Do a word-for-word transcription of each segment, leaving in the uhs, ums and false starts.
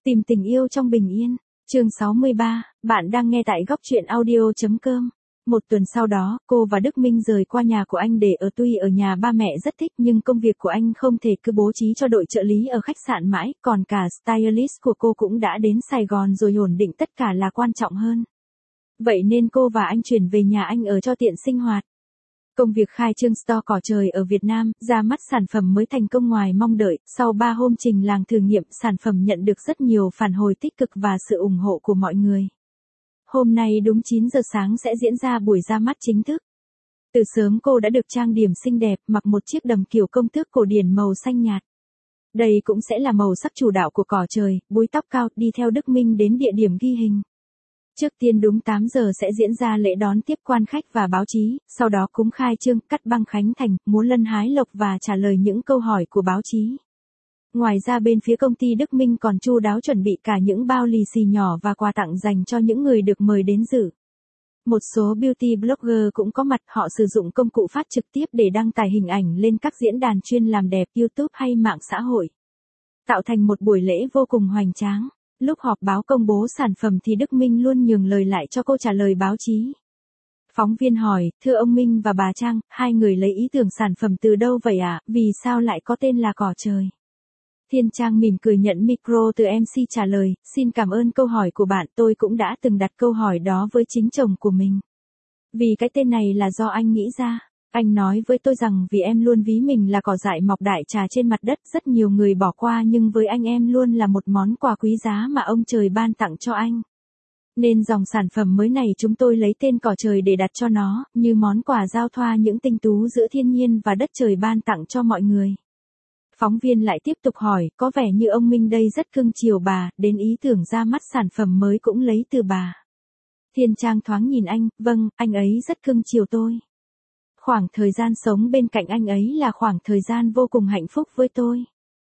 Tìm tình yêu trong bình yên. Chương sáu mươi ba, bạn đang nghe tại góc truyện audio.com. Một tuần sau đó, cô và Đức Minh rời qua nhà của anh để ở tuy ở nhà ba mẹ rất thích nhưng công việc của anh không thể cứ bố trí cho đội trợ lý ở khách sạn mãi, còn cả stylist của cô cũng đã đến Sài Gòn rồi, ổn định tất cả là quan trọng hơn. Vậy nên cô và anh chuyển về nhà anh ở cho tiện sinh hoạt. Công việc khai trương store cỏ trời ở Việt Nam, ra mắt sản phẩm mới thành công ngoài mong đợi, sau ba hôm trình làng thử nghiệm, sản phẩm nhận được rất nhiều phản hồi tích cực và sự ủng hộ của mọi người. Hôm nay đúng chín giờ sáng sẽ diễn ra buổi ra mắt chính thức. Từ sớm cô đã được trang điểm xinh đẹp, mặc một chiếc đầm kiểu công tước cổ điển màu xanh nhạt. Đây cũng sẽ là màu sắc chủ đạo của cỏ trời, búi tóc cao, đi theo Đức Minh đến địa điểm ghi hình. Trước tiên đúng tám giờ sẽ diễn ra lễ đón tiếp quan khách và báo chí, sau đó cúng khai trương, cắt băng khánh thành, múa lân hái lộc và trả lời những câu hỏi của báo chí. Ngoài ra bên phía công ty Đức Minh còn chu đáo chuẩn bị cả những bao lì xì nhỏ và quà tặng dành cho những người được mời đến dự. Một số beauty blogger cũng có mặt, họ sử dụng công cụ phát trực tiếp để đăng tải hình ảnh lên các diễn đàn chuyên làm đẹp YouTube hay mạng xã hội, tạo thành một buổi lễ vô cùng hoành tráng. Lúc họp báo công bố sản phẩm thì Đức Minh luôn nhường lời lại cho cô trả lời báo chí. Phóng viên hỏi, thưa ông Minh và bà Trang, hai người lấy ý tưởng sản phẩm từ đâu vậy ạ, à? Vì sao lại có tên là cỏ trời? Thiên Trang mỉm cười nhận micro từ em xê trả lời, xin cảm ơn câu hỏi của bạn, tôi cũng đã từng đặt câu hỏi đó với chính chồng của mình. Vì cái tên này là do anh nghĩ ra. Anh nói với tôi rằng vì em luôn ví mình là cỏ dại mọc đại trà trên mặt đất, rất nhiều người bỏ qua nhưng với anh em luôn là một món quà quý giá mà ông trời ban tặng cho anh. Nên dòng sản phẩm mới này chúng tôi lấy tên cỏ trời để đặt cho nó, như món quà giao thoa những tinh tú giữa thiên nhiên và đất trời ban tặng cho mọi người. Phóng viên lại tiếp tục hỏi, có vẻ như ông Minh đây rất cưng chiều bà, đến ý tưởng ra mắt sản phẩm mới cũng lấy từ bà. Thiên Trang thoáng nhìn anh, vâng, anh ấy rất cưng chiều tôi. Khoảng thời gian sống bên cạnh anh ấy là khoảng thời gian vô cùng hạnh phúc với tôi.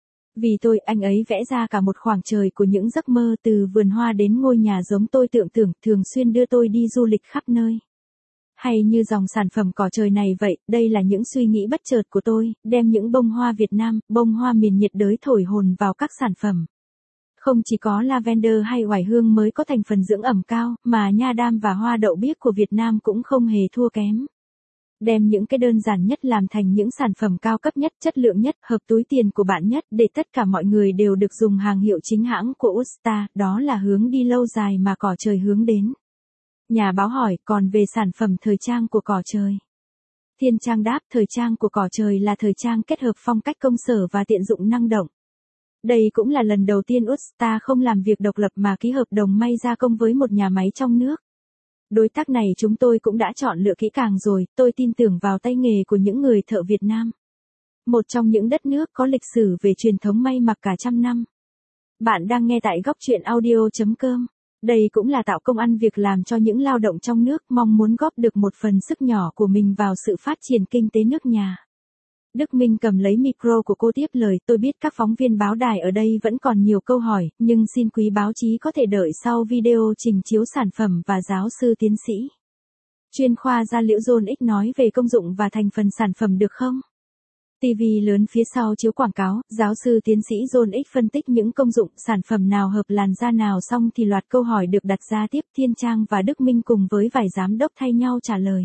Vì tôi, anh ấy vẽ ra cả một khoảng trời của những giấc mơ, từ vườn hoa đến ngôi nhà giống tôi tưởng tượng, thường xuyên đưa tôi đi du lịch khắp nơi. Hay như dòng sản phẩm cỏ trời này vậy, đây là những suy nghĩ bất chợt của tôi, đem những bông hoa Việt Nam, bông hoa miền nhiệt đới thổi hồn vào các sản phẩm. Không chỉ có lavender hay oải hương mới có thành phần dưỡng ẩm cao, mà nha đam và hoa đậu biếc của Việt Nam cũng không hề thua kém. Đem những cái đơn giản nhất làm thành những sản phẩm cao cấp nhất, chất lượng nhất, hợp túi tiền của bạn nhất, để tất cả mọi người đều được dùng hàng hiệu chính hãng của Usta, đó là hướng đi lâu dài mà cỏ trời hướng đến. Nhà báo hỏi, còn về sản phẩm thời trang của cỏ trời? Thiên Trang đáp, thời trang của cỏ trời là thời trang kết hợp phong cách công sở và tiện dụng năng động. Đây cũng là lần đầu tiên Usta không làm việc độc lập mà ký hợp đồng may gia công với một nhà máy trong nước. Đối tác này chúng tôi cũng đã chọn lựa kỹ càng rồi, tôi tin tưởng vào tay nghề của những người thợ Việt Nam. Một trong những đất nước có lịch sử về truyền thống may mặc cả trăm năm. Bạn đang nghe tại góc truyện audio.com. Đây cũng là tạo công ăn việc làm cho những lao động trong nước, mong muốn góp được một phần sức nhỏ của mình vào sự phát triển kinh tế nước nhà. Đức Minh cầm lấy micro của cô tiếp lời, tôi biết các phóng viên báo đài ở đây vẫn còn nhiều câu hỏi, nhưng xin quý báo chí có thể đợi sau video trình chiếu sản phẩm và giáo sư tiến sĩ chuyên khoa da liễu John X nói về công dụng và thành phần sản phẩm được không? ti vi lớn phía sau chiếu quảng cáo, giáo sư tiến sĩ John X phân tích những công dụng sản phẩm nào hợp làn da nào, xong thì loạt câu hỏi được đặt ra tiếp. Thiên Trang và Đức Minh cùng với vài giám đốc thay nhau trả lời.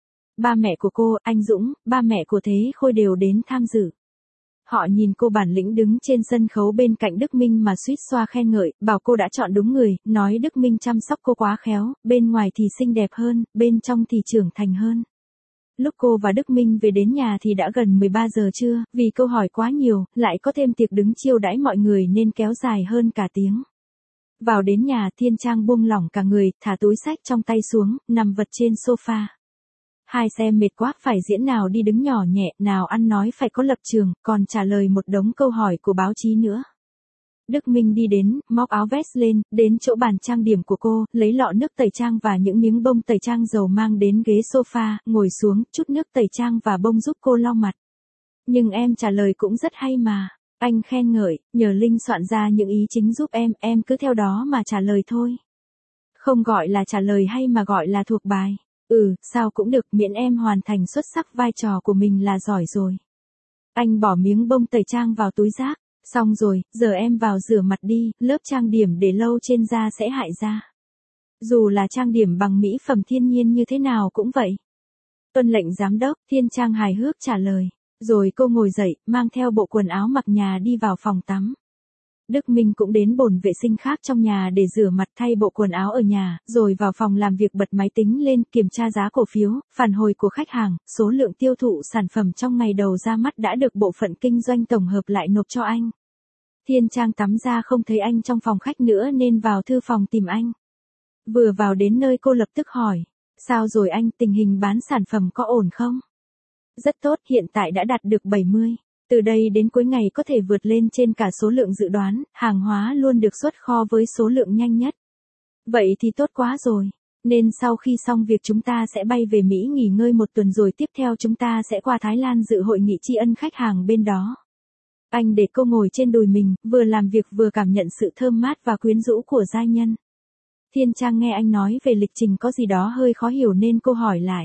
Ba mẹ của cô, anh Dũng, ba mẹ của Thế Khôi đều đến tham dự. Họ nhìn cô bản lĩnh đứng trên sân khấu bên cạnh Đức Minh mà suýt xoa khen ngợi, bảo cô đã chọn đúng người, nói Đức Minh chăm sóc cô quá khéo, bên ngoài thì xinh đẹp hơn, bên trong thì trưởng thành hơn. Lúc cô và Đức Minh về đến nhà thì đã gần mười ba giờ trưa, vì câu hỏi quá nhiều, lại có thêm tiệc đứng chiêu đãi mọi người nên kéo dài hơn cả tiếng. Vào đến nhà, Thiên Trang buông lỏng cả người, thả túi xách trong tay xuống, nằm vật trên sofa. Hai xem mệt quá, phải diễn nào đi đứng nhỏ nhẹ, nào ăn nói phải có lập trường, còn trả lời một đống câu hỏi của báo chí nữa. Đức Minh đi đến, móc áo vest lên, đến chỗ bàn trang điểm của cô, lấy lọ nước tẩy trang và những miếng bông tẩy trang dầu mang đến ghế sofa, ngồi xuống, chút nước tẩy trang và bông giúp cô lau mặt. Nhưng em trả lời cũng rất hay mà. Anh khen ngợi, nhờ Linh soạn ra những ý chính giúp em, em cứ theo đó mà trả lời thôi. Không gọi là trả lời hay mà gọi là thuộc bài. Ừ, sao cũng được, miễn em hoàn thành xuất sắc vai trò của mình là giỏi rồi. Anh bỏ miếng bông tẩy trang vào túi rác. Xong rồi, giờ em vào rửa mặt đi, lớp trang điểm để lâu trên da sẽ hại da. Dù là trang điểm bằng mỹ phẩm thiên nhiên như thế nào cũng vậy. Tuân lệnh giám đốc, Thiên Trang hài hước trả lời. Rồi cô ngồi dậy, mang theo bộ quần áo mặc nhà đi vào phòng tắm. Đức Minh cũng đến bồn vệ sinh khác trong nhà để rửa mặt thay bộ quần áo ở nhà, rồi vào phòng làm việc bật máy tính lên kiểm tra giá cổ phiếu, phản hồi của khách hàng, số lượng tiêu thụ sản phẩm trong ngày đầu ra mắt đã được bộ phận kinh doanh tổng hợp lại nộp cho anh. Thiên Trang tắm ra không thấy anh trong phòng khách nữa nên vào thư phòng tìm anh. Vừa vào đến nơi cô lập tức hỏi, sao rồi anh, tình hình bán sản phẩm có ổn không? Rất tốt, hiện tại đã đạt được bảy mươi. Từ đây đến cuối ngày có thể vượt lên trên cả số lượng dự đoán, hàng hóa luôn được xuất kho với số lượng nhanh nhất. Vậy thì tốt quá rồi. Nên sau khi xong việc chúng ta sẽ bay về Mỹ nghỉ ngơi một tuần rồi tiếp theo chúng ta sẽ qua Thái Lan dự hội nghị tri ân khách hàng bên đó. Anh để cô ngồi trên đùi mình, vừa làm việc vừa cảm nhận sự thơm mát và quyến rũ của giai nhân. Thiên Trang nghe anh nói về lịch trình có gì đó hơi khó hiểu nên cô hỏi lại.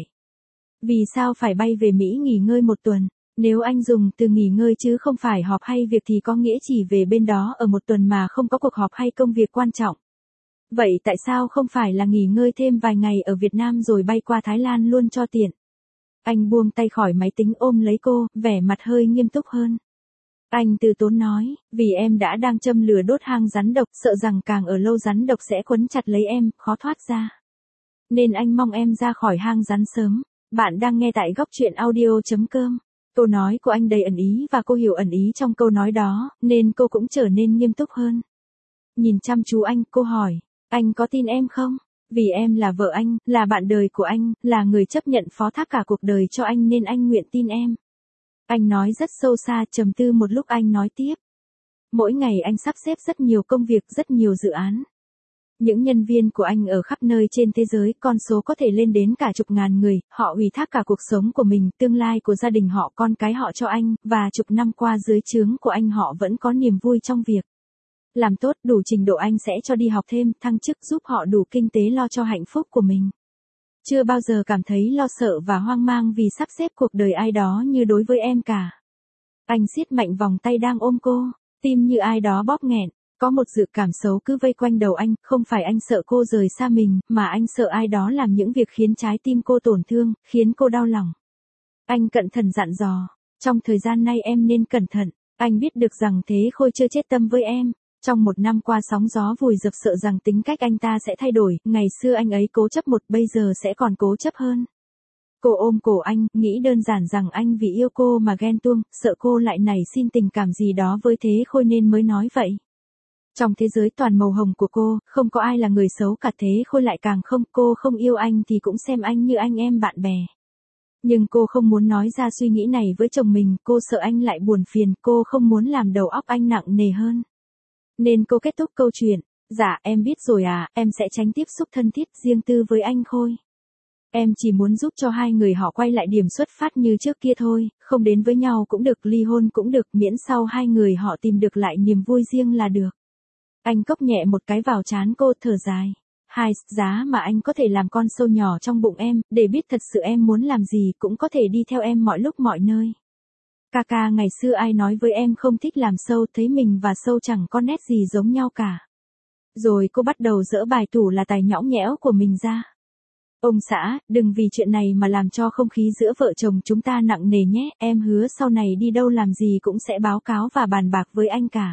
Vì sao phải bay về Mỹ nghỉ ngơi một tuần? Nếu anh dùng từ nghỉ ngơi chứ không phải họp hay việc thì có nghĩa chỉ về bên đó ở một tuần mà không có cuộc họp hay công việc quan trọng. Vậy tại sao không phải là nghỉ ngơi thêm vài ngày ở Việt Nam rồi bay qua Thái Lan luôn cho tiện? Anh buông tay khỏi máy tính ôm lấy cô, vẻ mặt hơi nghiêm túc hơn. Anh từ tốn nói, vì em đã đang châm lửa đốt hang rắn độc, sợ rằng càng ở lâu rắn độc sẽ quấn chặt lấy em, khó thoát ra. Nên anh mong em ra khỏi hang rắn sớm. Bạn đang nghe tại góc truyện audio chấm com. Câu nói của anh đầy ẩn ý và cô hiểu ẩn ý trong câu nói đó, nên cô cũng trở nên nghiêm túc hơn. Nhìn chăm chú anh, cô hỏi, anh có tin em không? Vì em là vợ anh, là bạn đời của anh, là người chấp nhận phó thác cả cuộc đời cho anh nên anh nguyện tin em. Anh nói rất sâu xa, trầm tư một lúc anh nói tiếp. Mỗi ngày anh sắp xếp rất nhiều công việc, rất nhiều dự án. Những nhân viên của anh ở khắp nơi trên thế giới, con số có thể lên đến cả chục ngàn người, họ ủy thác cả cuộc sống của mình, tương lai của gia đình họ, con cái họ cho anh, và chục năm qua dưới trướng của anh họ vẫn có niềm vui trong việc làm tốt, đủ trình độ anh sẽ cho đi học thêm, thăng chức giúp họ đủ kinh tế lo cho hạnh phúc của mình. Chưa bao giờ cảm thấy lo sợ và hoang mang vì sắp xếp cuộc đời ai đó như đối với em cả. Anh siết mạnh vòng tay đang ôm cô, tim như ai đó bóp nghẹn. Có một dự cảm xấu cứ vây quanh đầu anh, không phải anh sợ cô rời xa mình, mà anh sợ ai đó làm những việc khiến trái tim cô tổn thương, khiến cô đau lòng. Anh cẩn thận dặn dò, trong thời gian nay em nên cẩn thận, anh biết được rằng Thế Khôi chưa chết tâm với em. Trong một năm qua sóng gió vùi dập sợ rằng tính cách anh ta sẽ thay đổi, ngày xưa anh ấy cố chấp một bây giờ sẽ còn cố chấp hơn. Cô ôm cổ anh, nghĩ đơn giản rằng anh vì yêu cô mà ghen tuông, sợ cô lại nảy sinh tình cảm gì đó với Thế Khôi nên mới nói vậy. Trong thế giới toàn màu hồng của cô, không có ai là người xấu cả, Thế Khôi lại càng không, cô không yêu anh thì cũng xem anh như anh em bạn bè. Nhưng cô không muốn nói ra suy nghĩ này với chồng mình, cô sợ anh lại buồn phiền, cô không muốn làm đầu óc anh nặng nề hơn. Nên cô kết thúc câu chuyện, dạ em biết rồi à, em sẽ tránh tiếp xúc thân thiết riêng tư với anh Khôi. Em chỉ muốn giúp cho hai người họ quay lại điểm xuất phát như trước kia thôi, không đến với nhau cũng được, ly hôn cũng được, miễn sau hai người họ tìm được lại niềm vui riêng là được. Anh cốc nhẹ một cái vào trán cô, thở dài. Hai, giá mà anh có thể làm con sâu nhỏ trong bụng em, để biết thật sự em muốn làm gì, cũng có thể đi theo em mọi lúc mọi nơi. Kaka ngày xưa ai nói với em không thích làm sâu, thấy mình và sâu chẳng có nét gì giống nhau cả. Rồi cô bắt đầu dỡ bài tủ là tài nhõng nhẽo của mình ra. Ông xã, đừng vì chuyện này mà làm cho không khí giữa vợ chồng chúng ta nặng nề nhé, em hứa sau này đi đâu làm gì cũng sẽ báo cáo và bàn bạc với anh cả.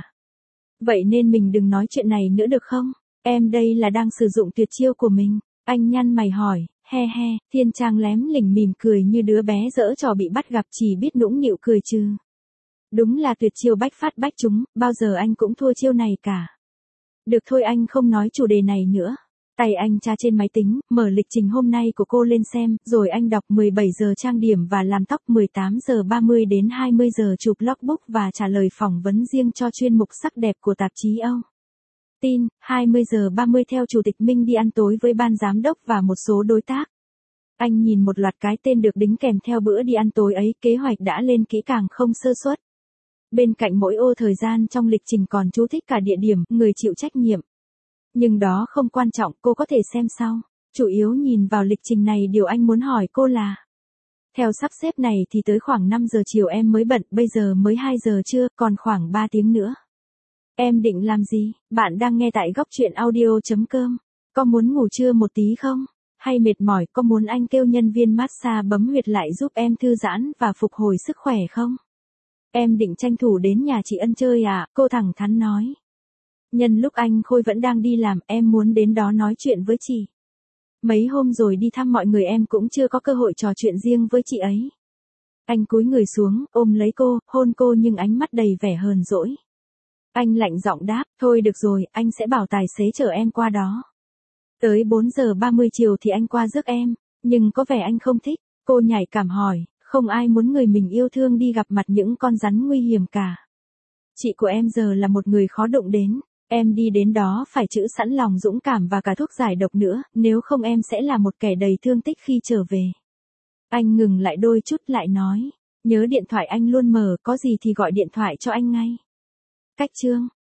Vậy nên mình đừng nói chuyện này nữa được không? Em đây là đang sử dụng tuyệt chiêu của mình. Anh nhăn mày hỏi, he he, Thiên Trang lém lỉnh mỉm cười như đứa bé dở trò bị bắt gặp chỉ biết nũng nịu cười trừ. Đúng là tuyệt chiêu bách phát bách trúng, bao giờ anh cũng thua chiêu này cả. Được thôi, anh không nói chủ đề này nữa. Tay anh tra trên máy tính, mở lịch trình hôm nay của cô lên xem, rồi anh đọc mười bảy giờ trang điểm và làm tóc, mười tám giờ ba mươi đến hai mươi giờ chụp logbook và trả lời phỏng vấn riêng cho chuyên mục sắc đẹp của tạp chí Âu. Tin, hai mươi giờ ba mươi theo Chủ tịch Minh đi ăn tối với ban giám đốc và một số đối tác. Anh nhìn một loạt cái tên được đính kèm theo bữa đi ăn tối ấy, kế hoạch đã lên kỹ càng không sơ suất. Bên cạnh mỗi ô thời gian trong lịch trình còn chú thích cả địa điểm, người chịu trách nhiệm. Nhưng đó không quan trọng, cô có thể xem sau. Chủ yếu nhìn vào lịch trình này, điều anh muốn hỏi cô là Theo sắp xếp này thì tới khoảng năm giờ chiều em mới bận, bây giờ mới hai giờ trưa, còn khoảng ba tiếng nữa. Em định làm gì? Bạn đang nghe tại góc chuyện audio chấm com. Có muốn ngủ trưa một tí không? Hay mệt mỏi, có muốn anh kêu nhân viên massage bấm huyệt lại giúp em thư giãn và phục hồi sức khỏe không? Em định tranh thủ đến nhà chị Ân chơi à? Cô thẳng thắn nói. Nhân lúc anh Khôi vẫn đang đi làm, em muốn đến đó nói chuyện với chị. Mấy hôm rồi đi thăm mọi người em cũng chưa có cơ hội trò chuyện riêng với chị ấy. Anh cúi người xuống, ôm lấy cô, hôn cô nhưng ánh mắt đầy vẻ hờn dỗi. Anh lạnh giọng đáp, thôi được rồi, anh sẽ bảo tài xế chở em qua đó. Tới bốn giờ ba mươi chiều thì anh qua rước em, nhưng có vẻ anh không thích. Cô nhạy cảm hỏi, không ai muốn người mình yêu thương đi gặp mặt những con rắn nguy hiểm cả. Chị của em giờ là một người khó đụng đến, em đi đến đó phải trữ sẵn lòng dũng cảm và cả thuốc giải độc nữa, nếu không em sẽ là một kẻ đầy thương tích khi trở về. Anh ngừng lại đôi chút lại nói, nhớ điện thoại anh luôn mở, có gì thì gọi điện thoại cho anh ngay. Cách chương